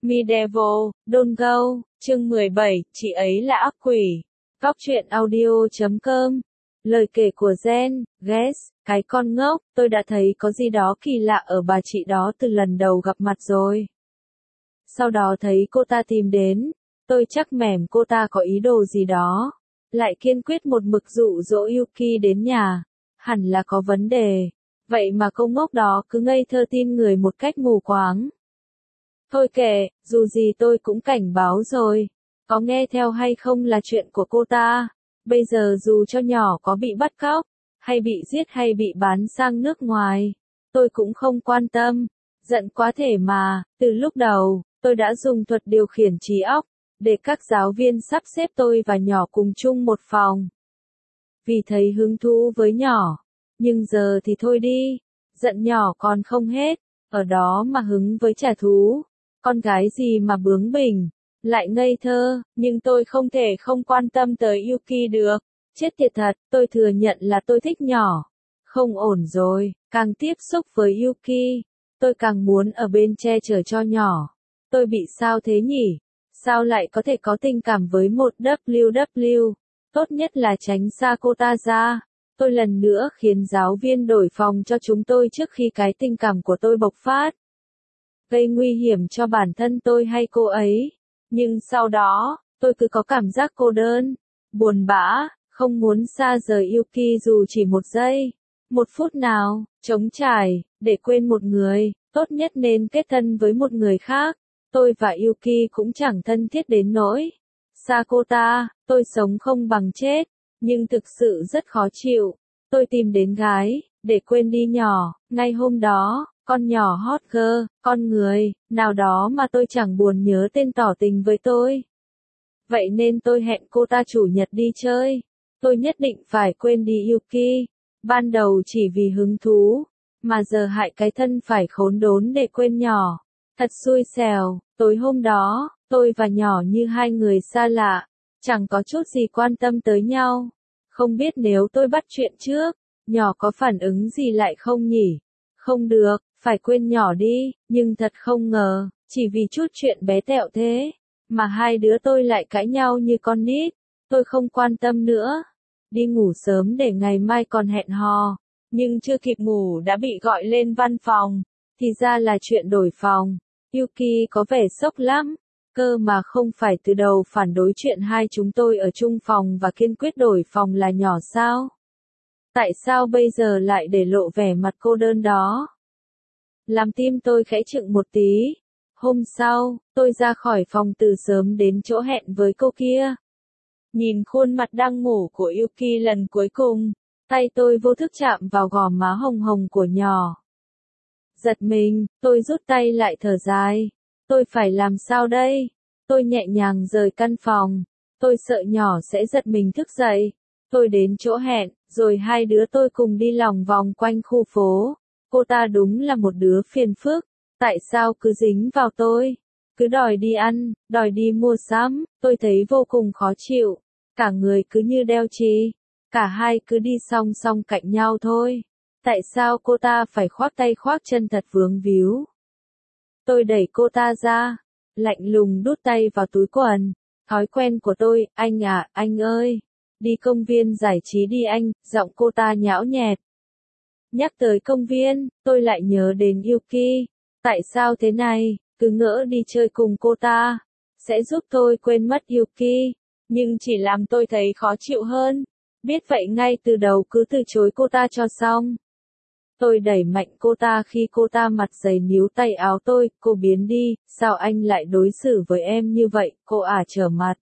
Medieval, Don't Go, chương 17, chị ấy là ác quỷ. Góc truyện audio.com. Lời kể của Jen, Guess, cái con ngốc, tôi đã thấy có gì đó kỳ lạ ở bà chị đó từ lần đầu gặp mặt rồi. Sau đó thấy cô ta tìm đến, tôi chắc mẻm cô ta có ý đồ gì đó. Lại kiên quyết một mực dụ dỗ Yuki đến nhà. Hẳn là có vấn đề. Vậy mà cô ngốc đó cứ ngây thơ tin người một cách mù quáng. Thôi kệ, dù gì tôi cũng cảnh báo rồi. Có nghe theo hay không là chuyện của cô ta. Bây giờ dù cho nhỏ có bị bắt cóc, hay bị giết hay bị bán sang nước ngoài, tôi cũng không quan tâm. Giận quá thể mà, từ lúc đầu, tôi đã dùng thuật điều khiển trí óc, để các giáo viên sắp xếp tôi và nhỏ cùng chung một phòng. Vì thấy hứng thú với nhỏ. Nhưng giờ thì thôi đi, giận nhỏ còn không hết, ở đó mà hứng với trả thú. Con gái gì mà bướng bỉnh, lại ngây thơ, nhưng tôi không thể không quan tâm tới Yuki được. Chết tiệt thật, tôi thừa nhận là tôi thích nhỏ. Không ổn rồi, càng tiếp xúc với Yuki, tôi càng muốn ở bên che chở cho nhỏ. Tôi bị sao thế nhỉ? Sao lại có thể có tình cảm với một WW? Tốt nhất là tránh xa cô ta ra. Tôi lần nữa khiến giáo viên đổi phòng cho chúng tôi trước khi cái tình cảm của tôi bộc phát. Gây nguy hiểm cho bản thân tôi hay cô ấy. Nhưng sau đó, tôi cứ có cảm giác cô đơn, buồn bã, không muốn xa rời Yuki dù chỉ một giây, một phút nào, trống trải, để quên một người, tốt nhất nên kết thân với một người khác. Tôi và Yuki cũng chẳng thân thiết đến nỗi. Xa cô ta, tôi sống không bằng chết, nhưng thực sự rất khó chịu. Tôi tìm đến gái, để quên đi nhỏ, ngay hôm đó. Con nhỏ hot girl, con người, nào đó mà tôi chẳng buồn nhớ tên tỏ tình với tôi. Vậy nên tôi hẹn cô ta chủ nhật đi chơi. Tôi nhất định phải quên đi Yuki. Ban đầu chỉ vì hứng thú, mà giờ hại cái thân phải khốn đốn để quên nhỏ. Thật xui xẻo, tối hôm đó, tôi và nhỏ như hai người xa lạ, chẳng có chút gì quan tâm tới nhau. Không biết nếu tôi bắt chuyện trước, nhỏ có phản ứng gì lại không nhỉ? Không được, phải quên nhỏ đi, nhưng thật không ngờ, chỉ vì chút chuyện bé tẹo thế, mà hai đứa tôi lại cãi nhau như con nít. Tôi không quan tâm nữa. Đi ngủ sớm để ngày mai còn hẹn hò, nhưng chưa kịp ngủ đã bị gọi lên văn phòng, thì ra là chuyện đổi phòng. Yuki có vẻ sốc lắm, cơ mà không phải từ đầu phản đối chuyện hai chúng tôi ở chung phòng và kiên quyết đổi phòng là nhỏ sao? Tại sao bây giờ lại để lộ vẻ mặt cô đơn đó? Làm tim tôi khẽ chựng một tí. Hôm sau, tôi ra khỏi phòng từ sớm đến chỗ hẹn với cô kia. Nhìn khuôn mặt đang ngủ của Yuki lần cuối cùng, tay tôi vô thức chạm vào gò má hồng hồng của nhỏ. Giật mình, tôi rút tay lại thở dài. Tôi phải làm sao đây? Tôi nhẹ nhàng rời căn phòng. Tôi sợ nhỏ sẽ giật mình thức dậy. Tôi đến chỗ hẹn, rồi hai đứa tôi cùng đi lòng vòng quanh khu phố. Cô ta đúng là một đứa phiền phức. Tại sao cứ dính vào tôi? Cứ đòi đi ăn, đòi đi mua sắm, tôi thấy vô cùng khó chịu. Cả người cứ như đeo chì. Cả hai cứ đi song song cạnh nhau thôi. Tại sao cô ta phải khoác tay khoác chân thật vướng víu? Tôi đẩy cô ta ra, lạnh lùng đút tay vào túi quần. Thói quen của tôi, anh à, anh ơi. Đi công viên giải trí đi anh, giọng cô ta nhão nhẹt. Nhắc tới công viên, tôi lại nhớ đến Yuki. Tại sao thế này, cứ ngỡ đi chơi cùng cô ta, sẽ giúp tôi quên mất Yuki, nhưng chỉ làm tôi thấy khó chịu hơn. Biết vậy ngay từ đầu cứ từ chối cô ta cho xong. Tôi đẩy mạnh cô ta khi cô ta mặt dày níu tay áo tôi, cô biến đi, sao anh lại đối xử với em như vậy, cô ả trở mặt.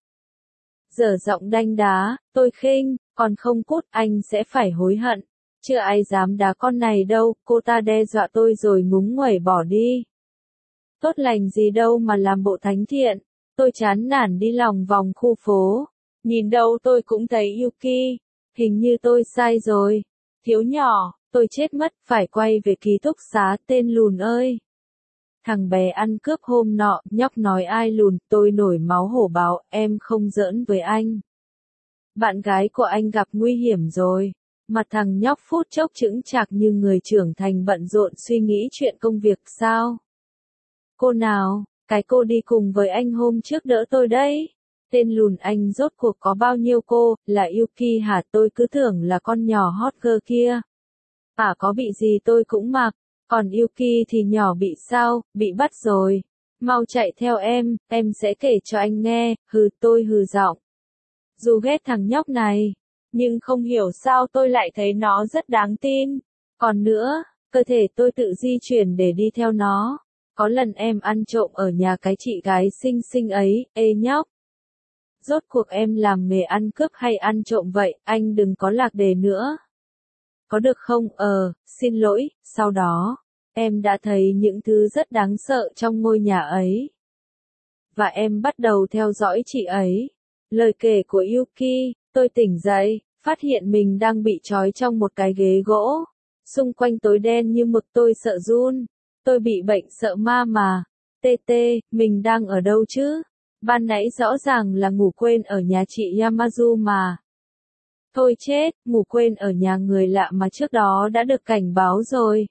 Dở giọng đanh đá, tôi khinh, còn không cút anh sẽ phải hối hận. Chưa ai dám đá con này đâu, cô ta đe dọa tôi rồi ngúng nguẩy bỏ đi. Tốt lành gì đâu mà làm bộ thánh thiện. Tôi chán nản đi lòng vòng khu phố. Nhìn đâu tôi cũng thấy Yuki. Hình như tôi sai rồi. Thiếu nhỏ, tôi chết mất, phải quay về ký túc xá, tên lùn ơi. Thằng bé ăn cướp hôm nọ, nhóc nói ai lùn, tôi nổi máu hổ báo, em không giỡn với anh. Bạn gái của anh gặp nguy hiểm rồi. Mặt thằng nhóc phút chốc chững chạc như người trưởng thành bận rộn suy nghĩ chuyện công việc sao. Cô nào, Cái cô đi cùng với anh hôm trước đỡ tôi đấy. Tên lùn anh rốt cuộc có bao nhiêu cô, là Yuki hả? Tôi cứ tưởng là con nhỏ hot girl kia. À có bị gì tôi cũng mặc, còn Yuki thì nhỏ bị sao, bị bắt rồi. Mau chạy theo em sẽ kể cho anh nghe, tôi hừ giọng. Dù ghét thằng nhóc này, nhưng không hiểu sao tôi lại thấy nó rất đáng tin. Còn nữa, cơ thể tôi tự di chuyển để đi theo nó. Có lần em ăn trộm ở nhà cái chị gái xinh xinh ấy, ê nhóc. Rốt cuộc em làm nghề ăn cướp hay ăn trộm vậy, anh đừng có lạc đề nữa. Có được không? Xin lỗi, sau đó, em đã thấy những thứ rất đáng sợ trong ngôi nhà ấy. Và em bắt đầu theo dõi chị ấy. Lời kể của Yuki, tôi tỉnh dậy, phát hiện mình đang bị trói trong một cái ghế gỗ. Xung quanh tối đen như mực tôi sợ run. Tôi bị bệnh sợ ma mà. Mình đang ở đâu chứ? Ban nãy rõ ràng là ngủ quên ở nhà chị Yamazu mà. Thôi chết, ngủ quên ở nhà người lạ mà trước đó đã được cảnh báo rồi.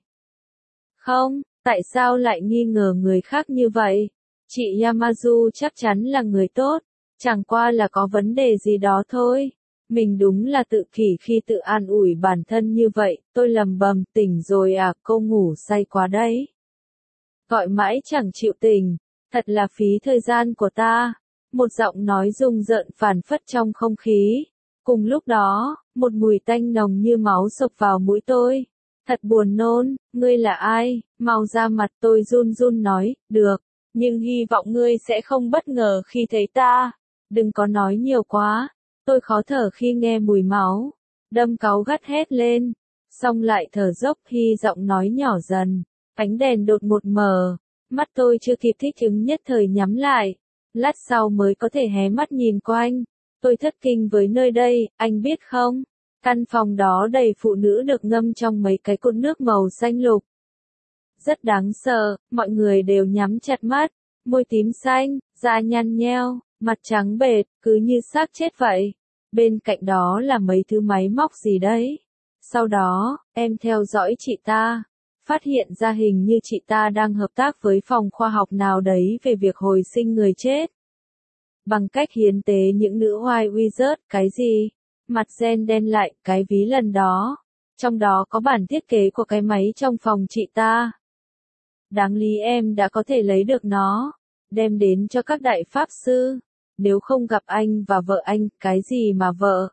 Không, tại sao lại nghi ngờ người khác như vậy? Chị Yamazu chắc chắn là người tốt, chẳng qua là có vấn đề gì đó thôi. Mình đúng là tự kỷ khi tự an ủi bản thân như vậy, tôi lầm bầm, tỉnh rồi à, cô ngủ say quá đấy. Gọi mãi chẳng chịu tỉnh, thật là phí thời gian của ta. Một giọng nói rùng rợn phảng phất trong không khí. Cùng lúc đó, một mùi tanh nồng như máu xộc vào mũi tôi. Thật buồn nôn, ngươi là ai? Mau ra mặt, tôi run run nói, được, nhưng hy vọng ngươi sẽ không bất ngờ khi thấy ta. Đừng có nói nhiều quá. Tôi khó thở khi nghe mùi máu. Đâm cáu gắt hét lên. Xong lại thở dốc khi giọng nói nhỏ dần. Ánh đèn đột ngột mờ. Mắt tôi chưa kịp thích ứng nhất thời nhắm lại. Lát sau mới có thể hé mắt nhìn quanh. Tôi thất kinh với nơi đây, anh biết không? Căn phòng đó đầy phụ nữ được ngâm trong mấy cái cột nước màu xanh lục. Rất đáng sợ, mọi người đều nhắm chặt mắt, môi tím xanh, da nhăn nheo, mặt trắng bệch, cứ như xác chết vậy. Bên cạnh đó là mấy thứ máy móc gì đấy. Sau đó, em theo dõi chị ta, phát hiện ra hình như chị ta đang hợp tác với phòng khoa học nào đấy về việc hồi sinh người chết. Bằng cách hiến tế những nữ oai wizard, cái gì? Mặt gen đen lại, cái ví lần đó. Trong đó có bản thiết kế của cái máy trong phòng chị ta. Đáng lý em đã có thể lấy được nó, đem đến cho các đại pháp sư. Nếu không gặp anh và vợ anh, cái gì mà vợ?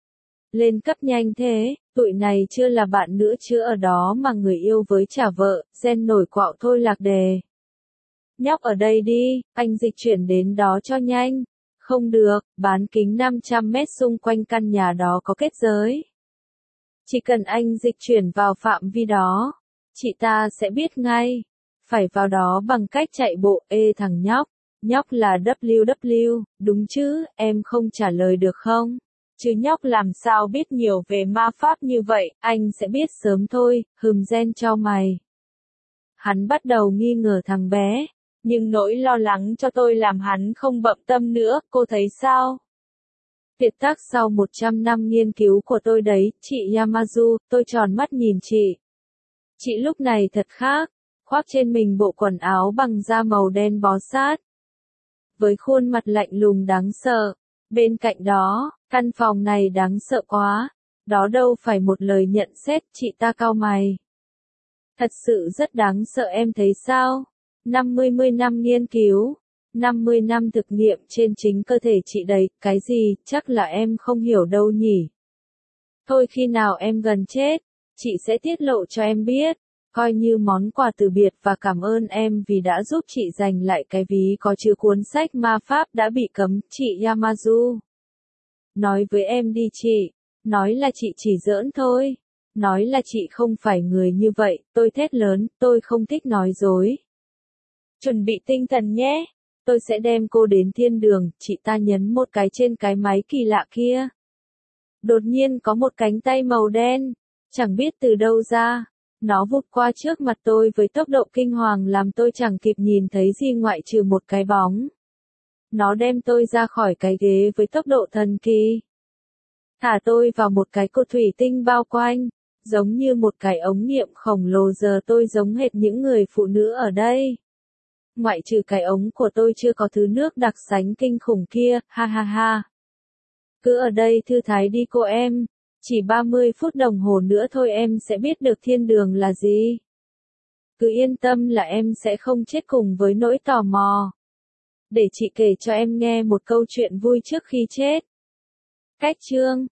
Lên cấp nhanh thế, tụi này chưa là bạn nữa chứ ở đó mà người yêu với trả vợ, gen nổi quạo thôi lạc đề. Nhóc ở đây đi, anh dịch chuyển đến đó cho nhanh. Không được, bán kính 500 mét xung quanh căn nhà đó có kết giới. Chỉ cần anh dịch chuyển vào phạm vi đó, chị ta sẽ biết ngay. Phải vào đó bằng cách chạy bộ. Ê thằng nhóc, nhóc là WW, đúng chứ, em không trả lời được không? Chứ nhóc làm sao biết nhiều về ma pháp như vậy, anh sẽ biết sớm thôi, gen cho mày. Hắn bắt đầu nghi ngờ thằng bé. Nhưng nỗi lo lắng cho tôi làm hắn không bận tâm nữa, cô thấy sao? Kiệt tác sau 100 năm nghiên cứu của tôi đấy, chị Yamazu, tôi tròn mắt nhìn chị. Chị lúc này thật khác, khoác trên mình bộ quần áo bằng da màu đen bó sát. Với khuôn mặt lạnh lùng đáng sợ. Bên cạnh đó, căn phòng này đáng sợ quá. Đó đâu phải một lời nhận xét, chị ta cau mày. Thật sự rất đáng sợ em thấy sao? 50 năm nghiên cứu, 50 năm thực nghiệm trên chính cơ thể chị đấy, cái gì, chắc là em không hiểu đâu nhỉ. Thôi khi nào em gần chết, chị sẽ tiết lộ cho em biết, coi như món quà từ biệt và cảm ơn em vì đã giúp chị giành lại cái ví có chứa cuốn sách ma pháp đã bị cấm, chị Yamazu. Nói với em đi chị, nói là chị chỉ giỡn thôi, nói là chị không phải người như vậy, tôi thét lớn, tôi không thích nói dối. Chuẩn bị tinh thần nhé, tôi sẽ đem cô đến thiên đường, chị ta nhấn một cái trên cái máy kỳ lạ kia. Đột nhiên có một cánh tay màu đen, chẳng biết từ đâu ra, nó vụt qua trước mặt tôi với tốc độ kinh hoàng làm tôi chẳng kịp nhìn thấy gì ngoại trừ một cái bóng. Nó đem tôi ra khỏi cái ghế với tốc độ thần kỳ. Thả tôi vào một cái cột thủy tinh bao quanh, giống như một cái ống nghiệm khổng lồ giờ tôi giống hệt những người phụ nữ ở đây. ngoại trừ cái ống của tôi chưa có thứ nước đặc sánh kinh khủng kia, ha ha ha. Cứ ở đây thư thái đi cô em, chỉ 30 phút đồng hồ nữa thôi em sẽ biết được thiên đường là gì. Cứ yên tâm là em sẽ không chết cùng với nỗi tò mò. Để chị kể cho em nghe một câu chuyện vui trước khi chết. Cách chương